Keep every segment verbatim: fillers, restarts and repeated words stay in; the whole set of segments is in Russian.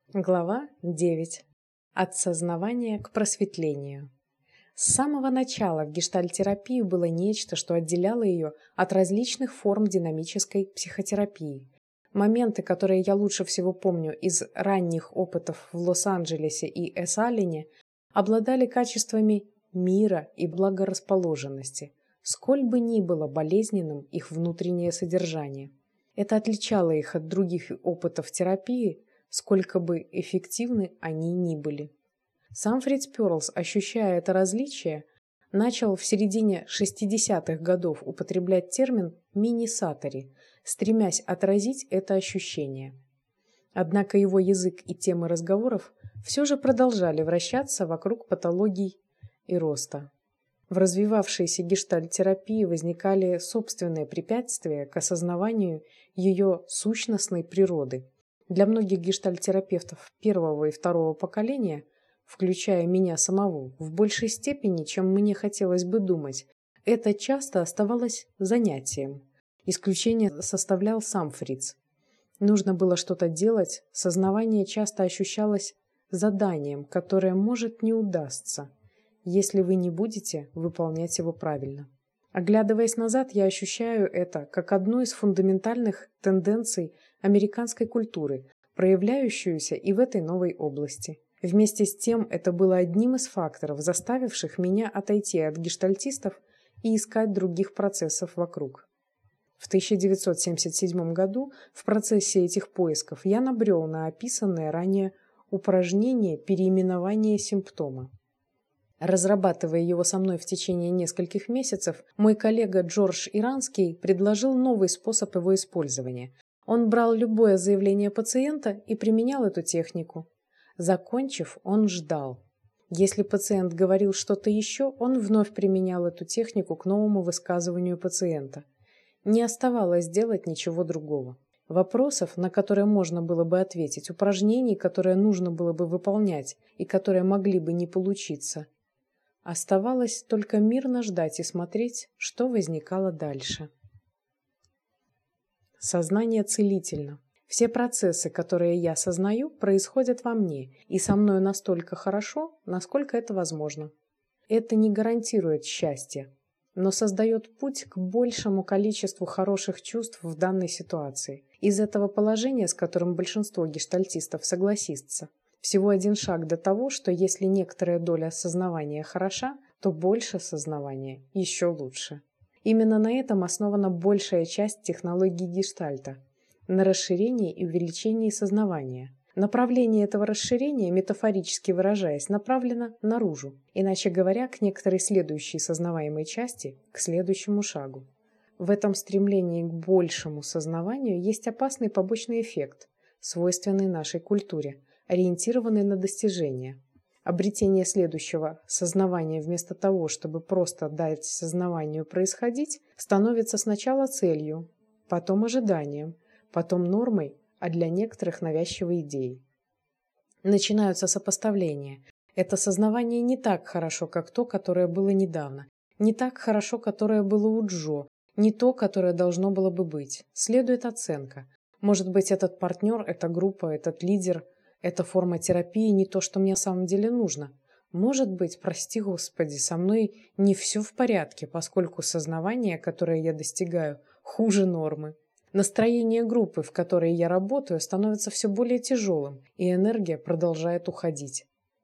Глава девять. От сознавания к просветлению. С самого начала в гештальт-терапии было нечто, что отделяло ее от различных форм динамической психотерапии. Моменты, которые я лучше всего помню из ранних опытов в Лос-Анджелесе и Эс-Аллене, обладали качествами мира и благорасположенности, сколь бы ни было болезненным их внутреннее содержание. Это отличало их от других опытов терапии, сколько бы эффективны они ни были. Сам Фриц Перлс, ощущая это различие, начал в середине шестидесятых годов употреблять термин «мини-сатори», стремясь отразить это ощущение. Однако его язык и темы разговоров все же продолжали вращаться вокруг патологий и роста. В развивавшейся гештальт-терапии возникали собственные препятствия к осознаванию ее сущностной природы. Для многих гештальт-терапевтов первого и второго поколения, включая меня самого, в большей степени, чем мне хотелось бы думать, это часто оставалось занятием. Исключение составлял сам Фриц. Нужно было что-то делать, сознавание часто ощущалось заданием, которое может не удастся, если вы не будете выполнять его правильно. Оглядываясь назад, я ощущаю это как одну из фундаментальных тенденций американской культуры, проявляющуюся и в этой новой области. Вместе с тем, это было одним из факторов, заставивших меня отойти от гештальтистов и искать других процессов вокруг. В тысяча девятьсот семьдесят седьмом году в процессе этих поисков я набрел на описанное ранее упражнение переименования симптома. Разрабатывая его со мной в течение нескольких месяцев, мой коллега Джордж Иранский предложил новый способ его использования. Он брал любое заявление пациента и применял эту технику. Закончив, он ждал. Если пациент говорил что-то еще, он вновь применял эту технику к новому высказыванию пациента. Не оставалось делать ничего другого. Вопросов, на которые можно было бы ответить, упражнений, которые нужно было бы выполнять и которые могли бы не получиться, оставалось только мирно ждать и смотреть, что возникало дальше. Сознание целительно. Все процессы, которые я сознаю, происходят во мне, и со мной настолько хорошо, насколько это возможно. Это не гарантирует счастье, но создает путь к большему количеству хороших чувств в данной ситуации. Из этого положения, с которым большинство гештальтистов согласится, всего один шаг до того, что если некоторая доля осознавания хороша, то больше сознавания еще лучше. Именно на этом основана большая часть технологий гештальта – на расширении и увеличении сознавания. Направление этого расширения, метафорически выражаясь, направлено наружу, иначе говоря, к некоторой следующей сознаваемой части, к следующему шагу. В этом стремлении к большему сознаванию есть опасный побочный эффект, свойственный нашей культуре, ориентированный на достижение. Обретение следующего сознавания вместо того, чтобы просто дать сознаванию происходить, становится сначала целью, потом ожиданием, потом нормой, а для некоторых навязчивой идеей. Начинаются сопоставления. Это сознавание не так хорошо, как то, которое было недавно, не так хорошо, которое было у Джо, не то, которое должно было бы быть. Следует оценка. Может быть, этот партнер, эта группа, этот лидер, эта форма терапии не то, что мне на самом деле нужно. Может быть, прости Господи, со мной не все в порядке, поскольку сознавание, которое я достигаю, хуже нормы. Настроение группы, в которой я работаю, становится все более тяжелым, и энергия продолжает уходить.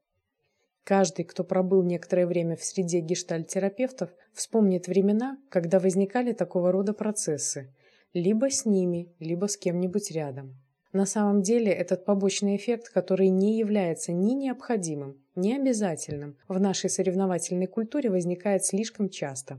Каждый, кто пробыл некоторое время в среде гештальт-терапевтов, вспомнит времена, когда возникали такого рода процессы, либо с ними, либо с кем-нибудь рядом. На самом деле этот побочный эффект, который не является ни необходимым, ни обязательным, в нашей соревновательной культуре возникает слишком часто.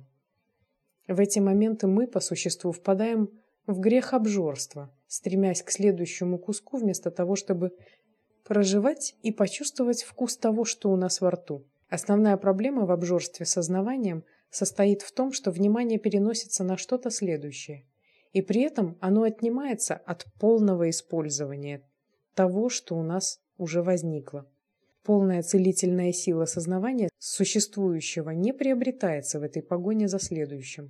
В эти моменты мы, по существу, впадаем в грех обжорства, стремясь к следующему куску вместо того, чтобы проживать и почувствовать вкус того, что у нас во рту. Основная проблема в обжорстве сознаванием состоит в том, что внимание переносится на что-то следующее, и при этом оно отнимается от полного использования того, что у нас уже возникло. Полная целительная сила сознавания существующего не приобретается в этой погоне за следующим.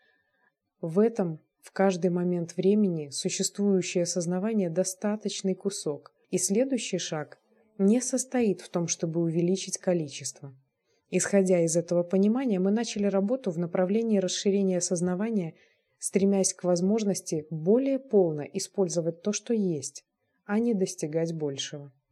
В этом в каждый момент времени существующее сознавание – достаточный кусок, И следующий шаг не состоит в том, чтобы увеличить количество. Исходя из этого понимания, мы начали работу в направлении расширения осознавания, стремясь к возможности более полно использовать то, что есть, а не достигать большего.